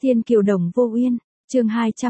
Thiên Kiều Đồng Vô Uyên, chương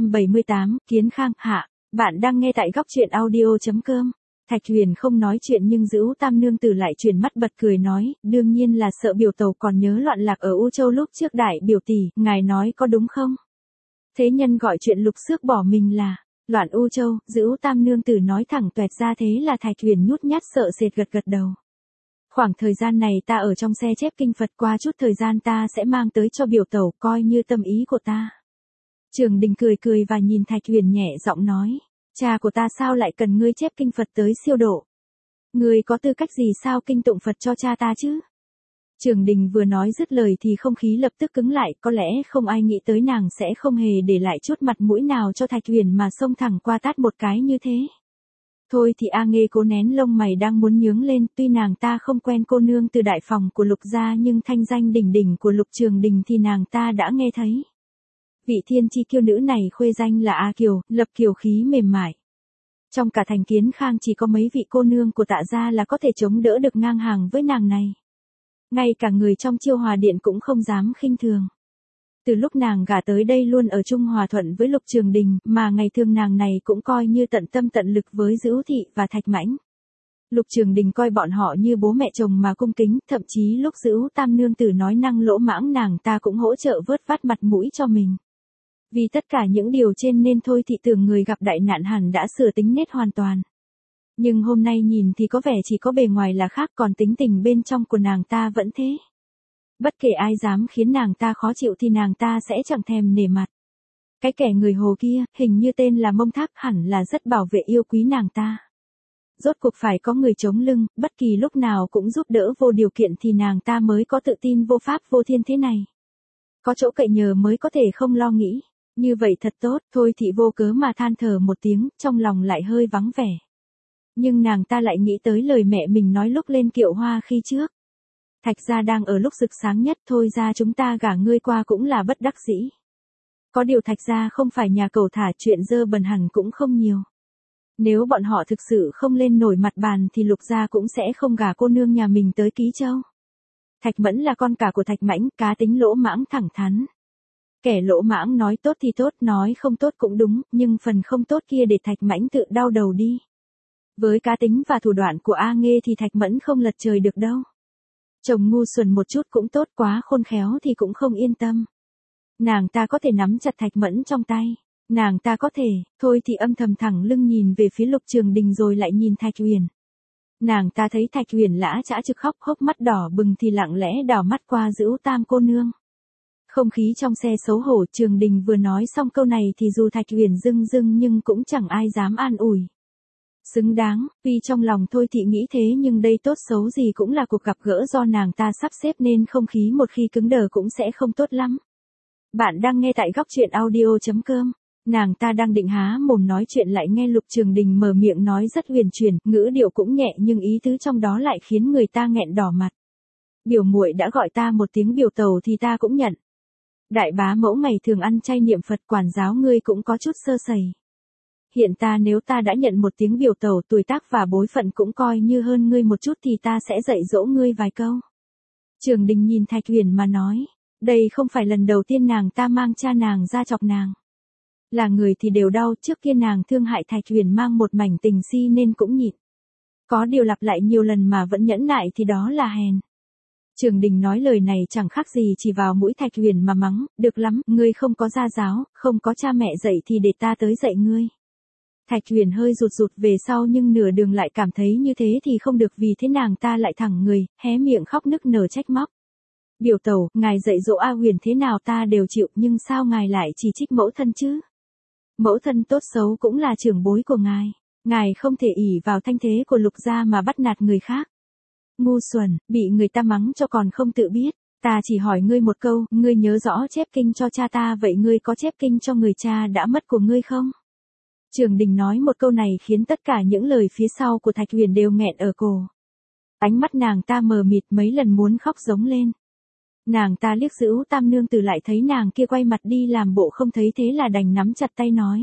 278, Kiến Khang hạ. Bạn đang nghe tại góc truyện audio.com. Thạch Huyền không nói chuyện nhưng Dữu Tam nương tử lại chuyển mắt bật cười nói, đương nhiên là sợ biểu tẩu còn nhớ loạn lạc ở U Châu lúc trước đại biểu tỷ, ngài nói có đúng không? Thế nhân gọi chuyện lục xước bỏ mình là loạn U Châu, Dữu Tam nương tử nói thẳng toẹt ra, thế là Thạch Huyền nhút nhát sợ sệt gật gật đầu. Khoảng thời gian này ta ở trong xe chép kinh Phật, qua chút thời gian ta sẽ mang tới cho biểu tẩu, coi như tâm ý của ta. Trường Đình cười cười và nhìn Thạch Huyền nhẹ giọng nói, cha của ta sao lại cần ngươi chép kinh Phật tới siêu độ? Ngươi có tư cách gì sao kinh tụng Phật cho cha ta chứ? Trường Đình vừa nói dứt lời thì không khí lập tức cứng lại, có lẽ không ai nghĩ tới nàng sẽ không hề để lại chút mặt mũi nào cho Thạch Huyền mà xông thẳng qua tát một cái như thế. Thôi thì A Nghê cố nén lông mày đang muốn nhướng lên, tuy nàng ta không quen cô nương từ đại phòng của Lục gia nhưng thanh danh đỉnh đỉnh của Lục Trường Đình thì nàng ta đã nghe thấy. Vị thiên chi kiêu nữ này khuê danh là A Kiều, lập kiều khí mềm mại. Trong cả thành Kiến Khang chỉ có mấy vị cô nương của Tạ gia là có thể chống đỡ được ngang hàng với nàng này. Ngay cả người trong Chiêu Hòa Điện cũng không dám khinh thường. Từ lúc nàng gả tới đây luôn ở chung hòa thuận với Lục Trường Đình, mà ngày thường nàng này cũng coi như tận tâm tận lực với Dữu Thị và Thạch Mãnh. Lục Trường Đình coi bọn họ như bố mẹ chồng mà cung kính, thậm chí lúc Dữu Tam nương tử nói năng lỗ mãng nàng ta cũng hỗ trợ vớt vát mặt mũi cho mình. Vì tất cả những điều trên nên Thôi Thị tưởng người gặp đại nạn hẳn đã sửa tính nết hoàn toàn. Nhưng hôm nay nhìn thì có vẻ chỉ có bề ngoài là khác, còn tính tình bên trong của nàng ta vẫn thế. Bất kể ai dám khiến nàng ta khó chịu thì nàng ta sẽ chẳng thèm nể mặt. Cái kẻ người Hồ kia, hình như tên là Mông Thác, hẳn là rất bảo vệ yêu quý nàng ta. Rốt cuộc phải có người chống lưng, bất kỳ lúc nào cũng giúp đỡ vô điều kiện thì nàng ta mới có tự tin vô pháp vô thiên thế này. Có chỗ cậy nhờ mới có thể không lo nghĩ. Như vậy thật tốt. Thôi Thị vô cớ mà than thở một tiếng, trong lòng lại hơi vắng vẻ. Nhưng nàng ta lại nghĩ tới lời mẹ mình nói lúc lên kiệu hoa khi trước. Thạch gia đang ở lúc rực sáng nhất, thôi ra chúng ta gả ngươi qua cũng là bất đắc dĩ. Có điều Thạch gia không phải nhà cầu thả, chuyện dơ bẩn hẳn cũng không nhiều. Nếu bọn họ thực sự không lên nổi mặt bàn thì Lục gia cũng sẽ không gả cô nương nhà mình tới Ký Châu. Thạch Mẫn là con cả của Thạch Mãnh, cá tính lỗ mãng thẳng thắn. Kẻ lỗ mãng nói tốt thì tốt, nói không tốt cũng đúng, nhưng phần không tốt kia để Thạch Mãnh tự đau đầu đi. Với cá tính và thủ đoạn của A Nghê thì Thạch Mẫn không lật trời được đâu. Chồng ngu xuẩn một chút cũng tốt, quá khôn khéo thì cũng không yên tâm. Nàng ta có thể nắm chặt Thạch Mẫn trong tay. Nàng ta có thể, Thôi thì âm thầm thẳng lưng nhìn về phía Lục Trường Đình rồi lại nhìn Thạch Huyền. Nàng ta thấy Thạch Huyền lã chã trực khóc, hốc mắt đỏ bừng thì lặng lẽ đảo mắt qua Dữu Tam cô nương. Không khí trong xe xấu hổ, Trường Đình vừa nói xong câu này thì dù Thạch Huyền rưng rưng nhưng cũng chẳng ai dám an ủi. Xứng đáng, tuy trong lòng Thôi Thị nghĩ thế nhưng đây tốt xấu gì cũng là cuộc gặp gỡ do nàng ta sắp xếp nên không khí một khi cứng đờ cũng sẽ không tốt lắm. Bạn đang nghe tại góc truyện audio.com. Nàng ta đang định há mồm nói chuyện lại nghe Lục Trường Đình mở miệng nói rất huyền chuyển, ngữ điệu cũng nhẹ nhưng ý tứ trong đó lại khiến người ta nghẹn đỏ mặt. Biểu muội đã gọi ta một tiếng biểu tẩu thì ta cũng nhận. Đại bá mẫu mày thường ăn chay niệm Phật, quản giáo ngươi cũng có chút sơ sẩy. Hiện nếu ta đã nhận một tiếng biểu tẩu, tuổi tác và bối phận cũng coi như hơn ngươi một chút thì ta sẽ dạy dỗ ngươi vài câu. Trường Đình nhìn Thạch Huyền mà nói, đây không phải lần đầu tiên nàng ta mang cha nàng ra chọc nàng. Là người thì đều đau, trước kia nàng thương hại Thạch Huyền mang một mảnh tình si nên cũng nhịn. Có điều lặp lại nhiều lần mà vẫn nhẫn nại thì đó là hèn. Trường Đình nói lời này chẳng khác gì chỉ vào mũi Thạch Huyền mà mắng, được lắm, ngươi không có gia giáo, không có cha mẹ dạy thì để ta tới dạy ngươi. Thạch Huyền hơi rụt rụt về sau nhưng nửa đường lại cảm thấy như thế thì không được, vì thế nàng ta lại thẳng người, hé miệng khóc nức nở trách móc. Biểu tẩu, ngài dạy dỗ A Huyền thế nào ta đều chịu, nhưng sao ngài lại chỉ trích mẫu thân chứ? Mẫu thân tốt xấu cũng là trưởng bối của ngài. Ngài không thể ỷ vào thanh thế của Lục gia mà bắt nạt người khác. Ngu xuẩn, bị người ta mắng cho còn không tự biết. Ta chỉ hỏi ngươi một câu, ngươi nhớ rõ chép kinh cho cha ta, vậy ngươi có chép kinh cho người cha đã mất của ngươi không? Trường Đình nói một câu này khiến tất cả những lời phía sau của Thạch Huyền đều nghẹn ở cổ. Ánh mắt nàng ta mờ mịt, mấy lần muốn khóc giống lên. Nàng ta liếc Dữu Tam nương tử lại thấy nàng kia quay mặt đi làm bộ không thấy thế là đành nắm chặt tay nói.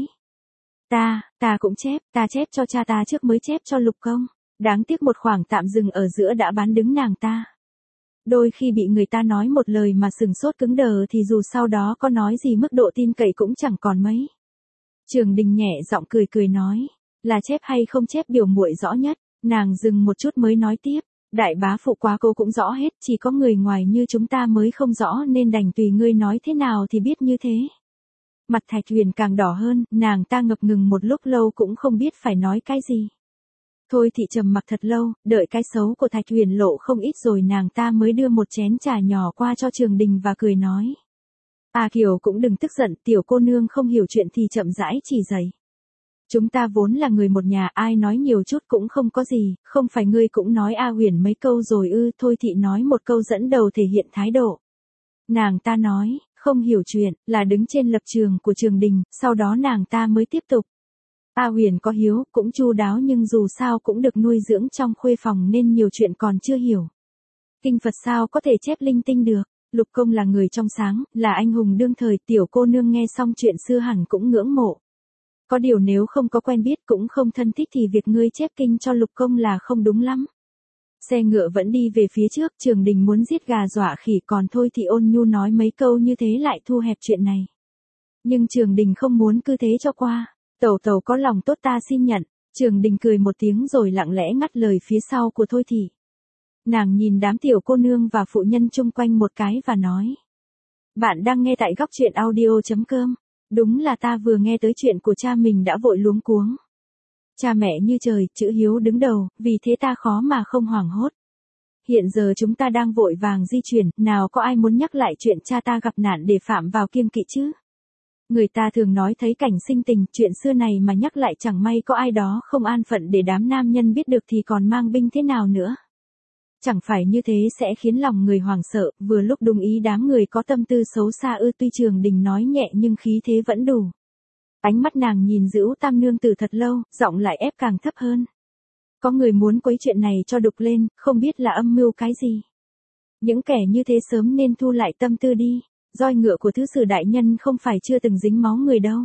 Ta cũng chép, ta chép cho cha ta trước mới chép cho Lục công. Đáng tiếc một khoảng tạm dừng ở giữa đã bán đứng nàng ta. Đôi khi bị người ta nói một lời mà sừng sốt cứng đờ thì dù sau đó có nói gì mức độ tin cậy cũng chẳng còn mấy. Trường Đình nhẹ giọng cười cười nói, là chép hay không chép biểu muội rõ nhất. Nàng dừng một chút mới nói tiếp, đại bá phụ quá cô cũng rõ hết, chỉ có người ngoài như chúng ta mới không rõ nên đành tùy ngươi nói thế nào thì biết như thế. Mặt Thạch Huyền càng đỏ hơn, nàng ta ngập ngừng một lúc lâu cũng không biết phải nói cái gì. Thôi thì trầm mặc thật lâu, đợi cái xấu của Thạch Huyền lộ không ít rồi nàng ta mới đưa một chén trà nhỏ qua cho Trường Đình và cười nói. À Kiều cũng đừng tức giận, tiểu cô nương không hiểu chuyện thì chậm rãi chỉ dạy. Chúng ta vốn là người một nhà, ai nói nhiều chút cũng không có gì, không phải ngươi cũng nói A Huyền mấy câu rồi ư? Thôi thị nói một câu dẫn đầu thể hiện thái độ. Nàng ta nói, không hiểu chuyện, là đứng trên lập trường của Trường Đình, sau đó nàng ta mới tiếp tục. A Huyền có hiếu, cũng chu đáo nhưng dù sao cũng được nuôi dưỡng trong khuê phòng nên nhiều chuyện còn chưa hiểu. Kinh Phật sao có thể chép linh tinh được, Lục Công là người trong sáng, là anh hùng đương thời, tiểu cô nương nghe xong chuyện xưa hẳn cũng ngưỡng mộ. Có điều nếu không có quen biết cũng không thân thích thì việc ngươi chép kinh cho Lục Công là không đúng lắm. Xe ngựa vẫn đi về phía trước, Trường Đình muốn giết gà dọa khỉ còn thôi thì ôn nhu nói mấy câu như thế lại thu hẹp chuyện này. Nhưng Trường Đình không muốn cứ thế cho qua. Tẩu tẩu có lòng tốt ta xin nhận. Trường Đình cười một tiếng rồi lặng lẽ ngắt lời phía sau của Thôi Thị. Nàng nhìn đám tiểu cô nương và phụ nhân chung quanh một cái và nói. Bạn đang nghe tại góc truyện audio.com. Đúng là ta vừa nghe tới chuyện của cha mình đã vội luống cuống. Cha mẹ như trời, chữ hiếu đứng đầu, vì thế ta khó mà không hoảng hốt. Hiện giờ chúng ta đang vội vàng di chuyển, nào có ai muốn nhắc lại chuyện cha ta gặp nạn để phạm vào kiêng kỵ chứ? Người ta thường nói thấy cảnh sinh tình, chuyện xưa này mà nhắc lại chẳng may có ai đó không an phận để đám nam nhân biết được thì còn mang binh thế nào nữa. Chẳng phải như thế sẽ khiến lòng người hoảng sợ, vừa lúc đúng ý đám người có tâm tư xấu xa ư? Tuy Trường Đình nói nhẹ nhưng khí thế vẫn đủ. Ánh mắt nàng nhìn Dữu Tam nương tử thật lâu, giọng lại ép càng thấp hơn. Có người muốn quấy chuyện này cho đục lên, không biết là âm mưu cái gì. Những kẻ như thế sớm nên thu lại tâm tư đi. Roi ngựa của thứ sử đại nhân không phải chưa từng dính máu người đâu.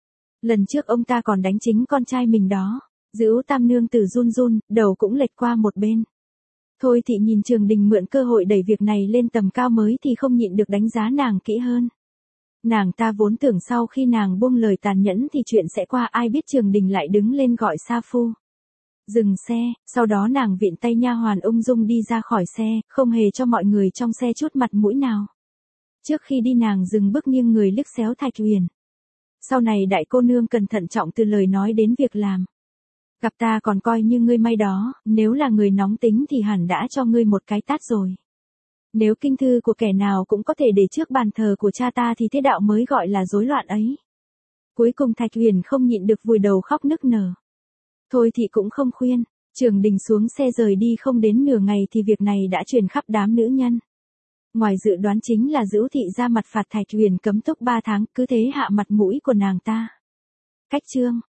Lần trước ông ta còn đánh chính con trai mình đó. Dữu Tam nương tử run run, đầu cũng lệch qua một bên. Thôi thị nhìn Trường Đình mượn cơ hội đẩy việc này lên tầm cao mới thì không nhịn được đánh giá nàng kỹ hơn. Nàng ta vốn tưởng sau khi nàng buông lời tàn nhẫn thì chuyện sẽ qua, ai biết Trường Đình lại đứng lên gọi sa phu. Dừng xe, sau đó nàng vịn tay nha hoàn ung dung đi ra khỏi xe, không hề cho mọi người trong xe chút mặt mũi nào. Trước khi đi nàng dừng bước nghiêng người liếc xéo Thạch Huyền. Sau này đại cô nương cần thận trọng từ lời nói đến việc làm. Gặp ta còn coi như ngươi may đó, nếu là người nóng tính thì hẳn đã cho ngươi một cái tát rồi. Nếu kinh thư của kẻ nào cũng có thể để trước bàn thờ của cha ta thì thế đạo mới gọi là rối loạn ấy. Cuối cùng Thạch Huyền không nhịn được vùi đầu khóc nức nở. Thôi thì cũng không khuyên, Trường Đình xuống xe rời đi không đến nửa ngày thì việc này đã truyền khắp đám nữ nhân. Ngoài dự đoán chính là Dữu thị ra mặt phạt Thạch Huyền cấm túc 3 tháng, cứ thế hạ mặt mũi của nàng ta. Cách chương